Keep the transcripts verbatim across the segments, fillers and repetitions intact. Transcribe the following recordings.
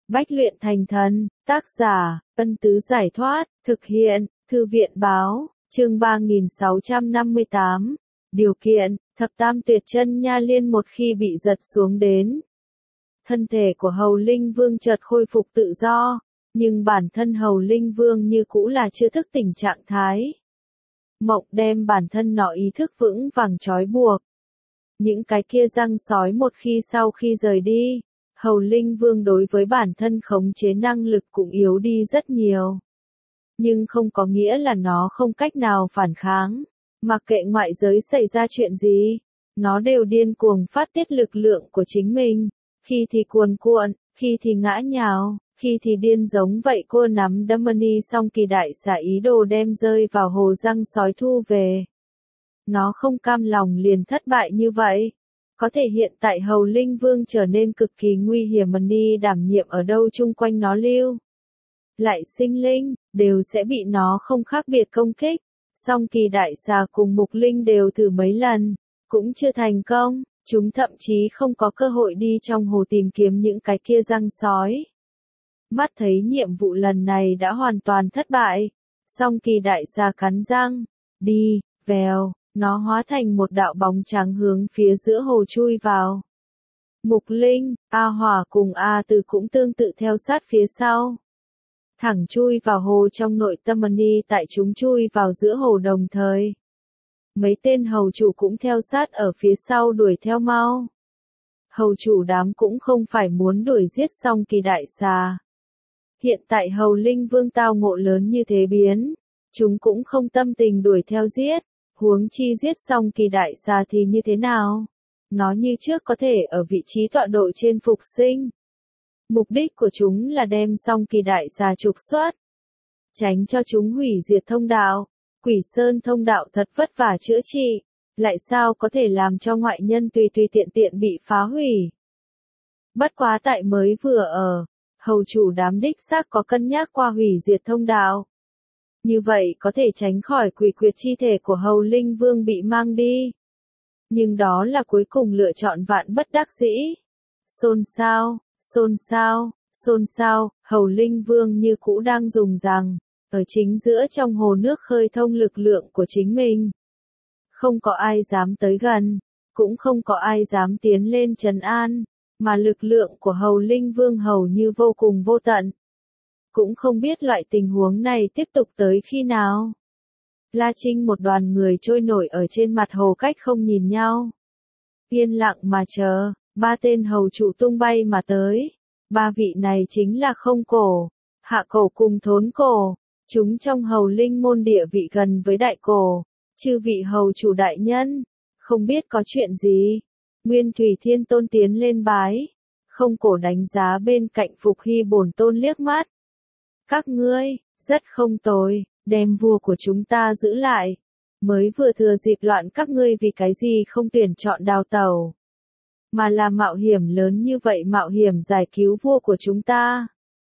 Bách luyện thành thần, tác giả, Ân Tứ Giải Thoát, thực hiện, Thư viện Báo, chương ba nghìn sáu trăm năm mươi tám. Điều kiện, thập tam tuyệt chân nha liên một khi bị giật xuống đến. Thân thể của Hầu Linh Vương chợt khôi phục tự do, nhưng bản thân Hầu Linh Vương như cũ là chưa thức tỉnh trạng thái. Mộng đem bản thân nó ý thức vững vàng trói buộc. Những cái kia răng sói một khi sau khi rời đi, Hầu Linh Vương đối với bản thân khống chế năng lực cũng yếu đi rất nhiều. Nhưng không có nghĩa là nó không cách nào phản kháng. Mặc kệ ngoại giới xảy ra chuyện gì, nó đều điên cuồng phát tiết lực lượng của chính mình. Khi thì cuồn cuộn, khi thì ngã nhào, khi thì điên giống vậy. Cô nắm Damani song kỳ đại xà ý đồ đem rơi vào hồ răng sói thu về. Nó không cam lòng liền thất bại như vậy. Có thể hiện tại Hầu Linh Vương trở nên cực kỳ nguy hiểm, Mani đảm nhiệm ở đâu chung quanh nó lưu lại sinh linh, đều sẽ bị nó không khác biệt công kích. Song kỳ đại xà cùng mục linh đều thử mấy lần, cũng chưa thành công, chúng thậm chí không có cơ hội đi trong hồ tìm kiếm những cái kia răng sói. Mắt thấy nhiệm vụ lần này đã hoàn toàn thất bại, song kỳ đại xà cắn răng, đi, vèo, nó hóa thành một đạo bóng trắng hướng phía giữa hồ chui vào. Mục linh, A Hỏa cùng A Từ cũng tương tự theo sát phía sau. Thẳng chui vào hồ trong nội tâm Mani, tại chúng chui vào giữa hồ đồng thời. Mấy tên hầu chủ cũng theo sát ở phía sau đuổi theo mau. Hầu chủ đám cũng không phải muốn đuổi giết song kỳ đại xà. Hiện tại Hầu Linh Vương tao ngộ lớn như thế biến, chúng cũng không tâm tình đuổi theo giết, huống chi giết song kỳ đại xà thì như thế nào? Nó như trước có thể ở vị trí tọa độ trên phục sinh. Mục đích của chúng là đem song kỳ đại xà trục xuất, tránh cho chúng hủy diệt thông đạo. Quỷ Sơn thông đạo thật vất vả chữa trị, lại sao có thể làm cho ngoại nhân tùy tùy tiện tiện bị phá hủy. Bất quá tại mới vừa ở, hầu chủ đám đích xác có cân nhắc qua hủy diệt thông đạo. Như vậy có thể tránh khỏi quỷ quyệt chi thể của Hầu Linh Vương bị mang đi. Nhưng đó là cuối cùng lựa chọn vạn bất đắc dĩ. Xôn xao, xôn xao, xôn xao, Hầu Linh Vương như cũ đang dùng rằng, ở chính giữa trong hồ nước khơi thông lực lượng của chính mình. Không có ai dám tới gần, cũng không có ai dám tiến lên trấn an, mà lực lượng của Hầu Linh Vương hầu như vô cùng vô tận. Cũng không biết loại tình huống này tiếp tục tới khi nào. La Trinh một đoàn người trôi nổi ở trên mặt hồ cách không nhìn nhau. Yên lặng mà chờ, ba tên hầu chủ tung bay mà tới. Ba vị này chính là Không Cổ, Hạ Cổ cùng Thốn Cổ. Chúng trong Hầu Linh môn địa vị gần với Đại Cổ. Chư vị hầu chủ đại nhân, không biết có chuyện gì. Nguyên Thủy Thiên Tôn tiến lên bái. Không Cổ đánh giá bên cạnh Phục Hy Bổn Tôn liếc mắt. Các ngươi, rất không tồi, đem vua của chúng ta giữ lại. Mới vừa thừa dịp loạn các ngươi vì cái gì không tuyển chọn đào tẩu. Mà là mạo hiểm lớn như vậy, mạo hiểm giải cứu vua của chúng ta.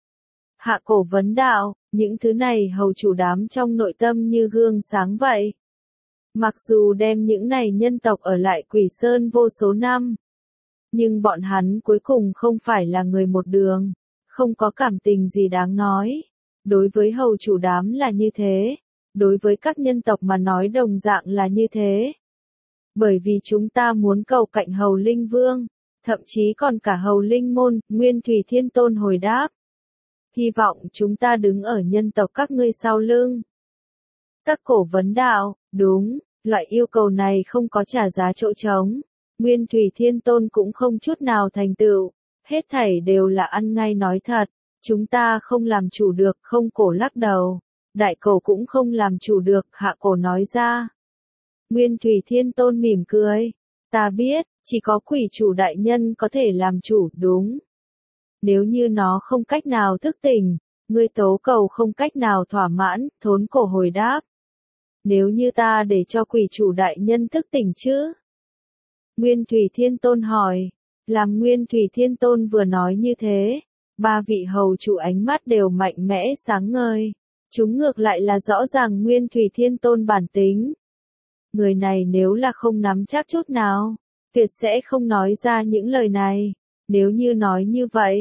Hạ Cổ vấn đạo, những thứ này hầu chủ đám trong nội tâm như gương sáng vậy. Mặc dù đem những này nhân tộc ở lại Quỷ Sơn vô số năm, nhưng bọn hắn cuối cùng không phải là người một đường, không có cảm tình gì đáng nói. Đối với hầu chủ đám là như thế, đối với các nhân tộc mà nói đồng dạng là như thế. Bởi vì chúng ta muốn cầu cạnh Hầu Linh Vương, thậm chí còn cả Hầu Linh môn. Nguyên Thủy Thiên Tôn hồi đáp. Hy vọng chúng ta đứng ở nhân tộc các ngươi sau lưng. Các cổ vấn đạo, đúng, loại yêu cầu này không có trả giá chỗ trống. Nguyên Thủy Thiên Tôn cũng không chút nào thành tựu, hết thảy đều là ăn ngay nói thật. Chúng ta không làm chủ được. Không Cổ lắc đầu. Đại Cổ cũng không làm chủ được. Hạ Cổ nói ra. Nguyên Thủy Thiên Tôn mỉm cười. Ta biết, chỉ có quỷ chủ đại nhân có thể làm chủ, đúng. Nếu như nó không cách nào thức tỉnh, ngươi tố cầu không cách nào thỏa mãn. Thốn Cổ hồi đáp. Nếu như ta để cho quỷ chủ đại nhân thức tỉnh chứ? Nguyên Thủy Thiên Tôn hỏi. Làm Nguyên Thủy Thiên Tôn vừa nói như thế, ba vị hầu chủ ánh mắt đều mạnh mẽ sáng ngời. Chúng ngược lại là rõ ràng Nguyên Thủy Thiên Tôn bản tính. Người này nếu là không nắm chắc chút nào, tuyệt sẽ không nói ra những lời này. Nếu như nói như vậy,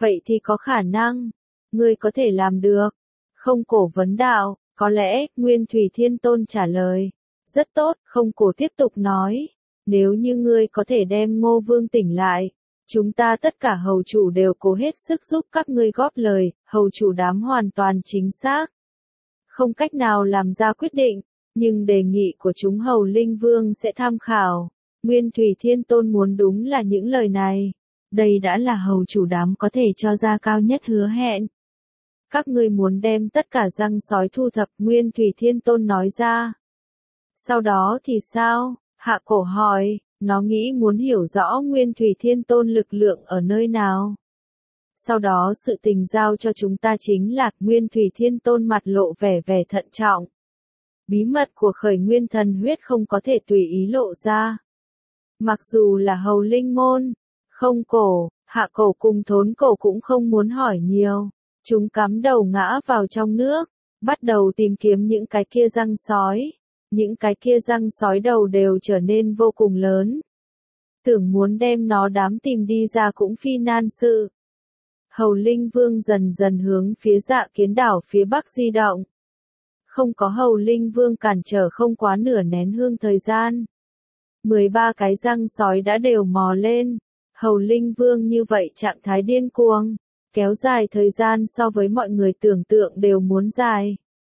Vậy thì có khả năng, ngươi có thể làm được. Không Cổ vấn đạo, có lẽ, Nguyên Thủy Thiên Tôn trả lời. Rất tốt, Không Cổ tiếp tục nói. Nếu như ngươi có thể đem Ngô Vương tỉnh lại, chúng ta tất cả hầu chủ đều cố hết sức giúp các ngươi góp lời, hầu chủ đám hoàn toàn chính xác. Không cách nào làm ra quyết định, nhưng đề nghị của chúng hầu linh vương sẽ tham khảo. Nguyên Thủy Thiên Tôn muốn đúng là những lời này. Đây đã là hầu chủ đám có thể cho ra cao nhất hứa hẹn. Các ngươi muốn đem tất cả răng sói thu thập, Nguyên Thủy Thiên Tôn nói ra. Sau đó thì sao? Hạ Cổ hỏi, nó nghĩ muốn hiểu rõ Nguyên Thủy Thiên Tôn lực lượng ở nơi nào. Sau đó sự tình giao cho chúng ta chính là, Nguyên Thủy Thiên Tôn mặt lộ vẻ vẻ thận trọng. Bí mật của khởi nguyên thần huyết không có thể tùy ý lộ ra. Mặc dù là hầu linh môn, Không Cổ, Hạ Cổ cùng Thốn Cổ cũng không muốn hỏi nhiều. Chúng cắm đầu ngã vào trong nước, bắt đầu tìm kiếm những cái kia răng sói. Những cái kia răng sói đầu đều trở nên vô cùng lớn. Tưởng muốn đem nó đám tìm đi ra cũng phi nan sự. Hầu Linh Vương dần dần hướng phía Dạ Kiến đảo phía bắc di động. Không có Hầu Linh Vương cản trở không quá nửa nén hương thời gian. mười ba cái răng sói đã đều mò lên. Hầu Linh Vương như vậy trạng thái điên cuồng, kéo dài thời gian so với mọi người tưởng tượng đều muốn dài.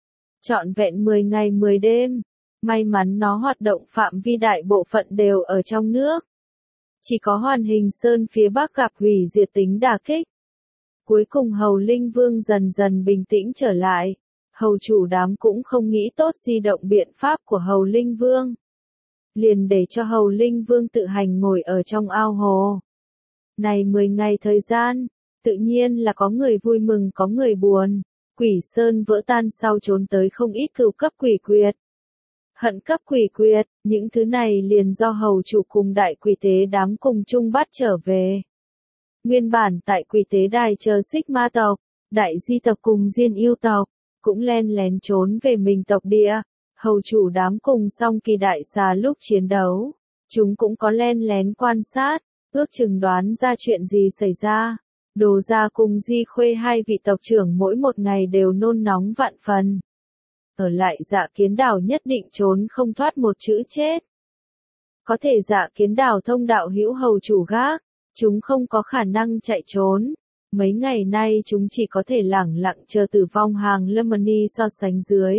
Trọn vẹn mười ngày mười đêm. May mắn nó hoạt động phạm vi đại bộ phận đều ở trong nước. Chỉ có Hoàn Hình Sơn phía bắc gặp hủy diệt tính đả kích. Cuối cùng Hầu Linh Vương dần dần bình tĩnh trở lại. Hầu chủ đám cũng không nghĩ tốt di động biện pháp của Hầu Linh Vương. Liền để cho Hầu Linh Vương tự hành ngồi ở trong ao hồ. Này mười ngày thời gian, tự nhiên là có người vui mừng có người buồn. Quỷ Sơn vỡ tan sau trốn tới không ít cừu cấp quỷ quyệt. Hận cấp quỷ quyệt, những thứ này liền do hầu chủ cùng đại quỷ tế đám cùng chung bắt trở về. Nguyên bản tại quỷ tế đài chờ xích ma tộc, đại di tộc cùng diên yêu tộc, cũng len lén trốn về mình tộc địa. Hầu chủ đám cùng song kỳ đại xà lúc chiến đấu, chúng cũng có len lén quan sát, ước chừng đoán ra chuyện gì xảy ra. Đồ Gia cùng Di Khuê hai vị tộc trưởng mỗi một ngày đều nôn nóng vạn phần. Ở lại Dạ Kiến đảo nhất định trốn không thoát một chữ chết. Có thể Dạ Kiến đảo thông đạo hữu hầu chủ gác, chúng không có khả năng chạy trốn. Mấy ngày nay chúng chỉ có thể lẳng lặng chờ tử vong hàng Lemony so sánh dưới.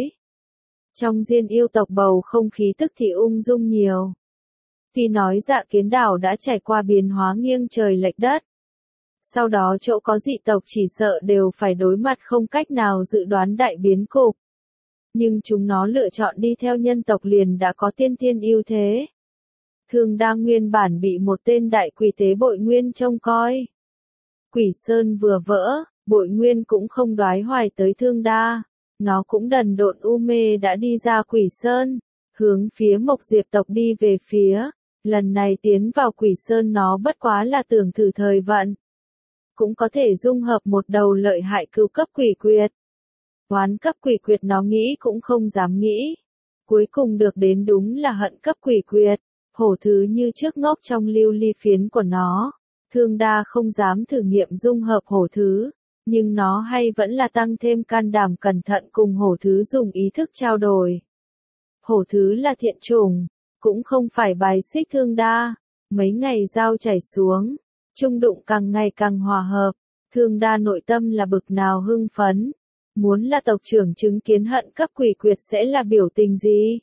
Trong diên yêu tộc bầu không khí tức thì ung dung nhiều. Tuy nói Dạ Kiến đảo đã trải qua biến hóa nghiêng trời lệch đất. Sau đó chỗ có dị tộc chỉ sợ đều phải đối mặt không cách nào dự đoán đại biến cục. Nhưng chúng nó lựa chọn đi theo nhân tộc liền đã có tiên tiên ưu thế. Thương Đa nguyên bản bị một tên đại quỷ tế Bội Nguyên trông coi. Quỷ Sơn vừa vỡ, Bội Nguyên cũng không đoái hoài tới Thương Đa. Nó cũng đần độn u mê đã đi ra Quỷ Sơn, hướng phía Mộc Diệp tộc đi về phía. Lần này tiến vào Quỷ Sơn nó bất quá là tưởng thử thời vận. Cũng có thể dung hợp một đầu lợi hại cừu cấp quỷ quyệt. Oán cấp quỷ quyệt nó nghĩ cũng không dám nghĩ. Cuối cùng được đến đúng là hận cấp quỷ quyệt. Hổ thứ như trước ngốc trong lưu ly phiến của nó. Thương Đa không dám thử nghiệm dung hợp hổ thứ. Nhưng nó hay vẫn là tăng thêm can đảm cẩn thận cùng hổ thứ dùng ý thức trao đổi. Hổ thứ là thiện chủng, cũng không phải bài xích Thương Đa. Mấy ngày giao chảy xuống, trung đụng càng ngày càng hòa hợp. Thương Đa nội tâm là bực nào hưng phấn. Muốn là tộc trưởng chứng kiến hận cấp quỷ quyệt sẽ là biểu tình gì?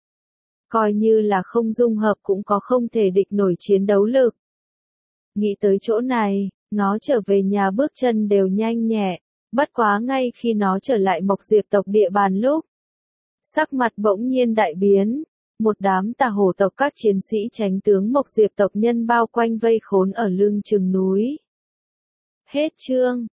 Coi như là không dung hợp cũng có không thể địch nổi chiến đấu lực. Nghĩ tới chỗ này, nó trở về nhà bước chân đều nhanh nhẹ, bất quá ngay khi nó trở lại Mộc Diệp tộc địa bàn lúc. Sắc mặt bỗng nhiên đại biến, một đám tà hổ tộc các chiến sĩ tránh tướng Mộc Diệp tộc nhân bao quanh vây khốn ở lưng chừng núi. Hết chương.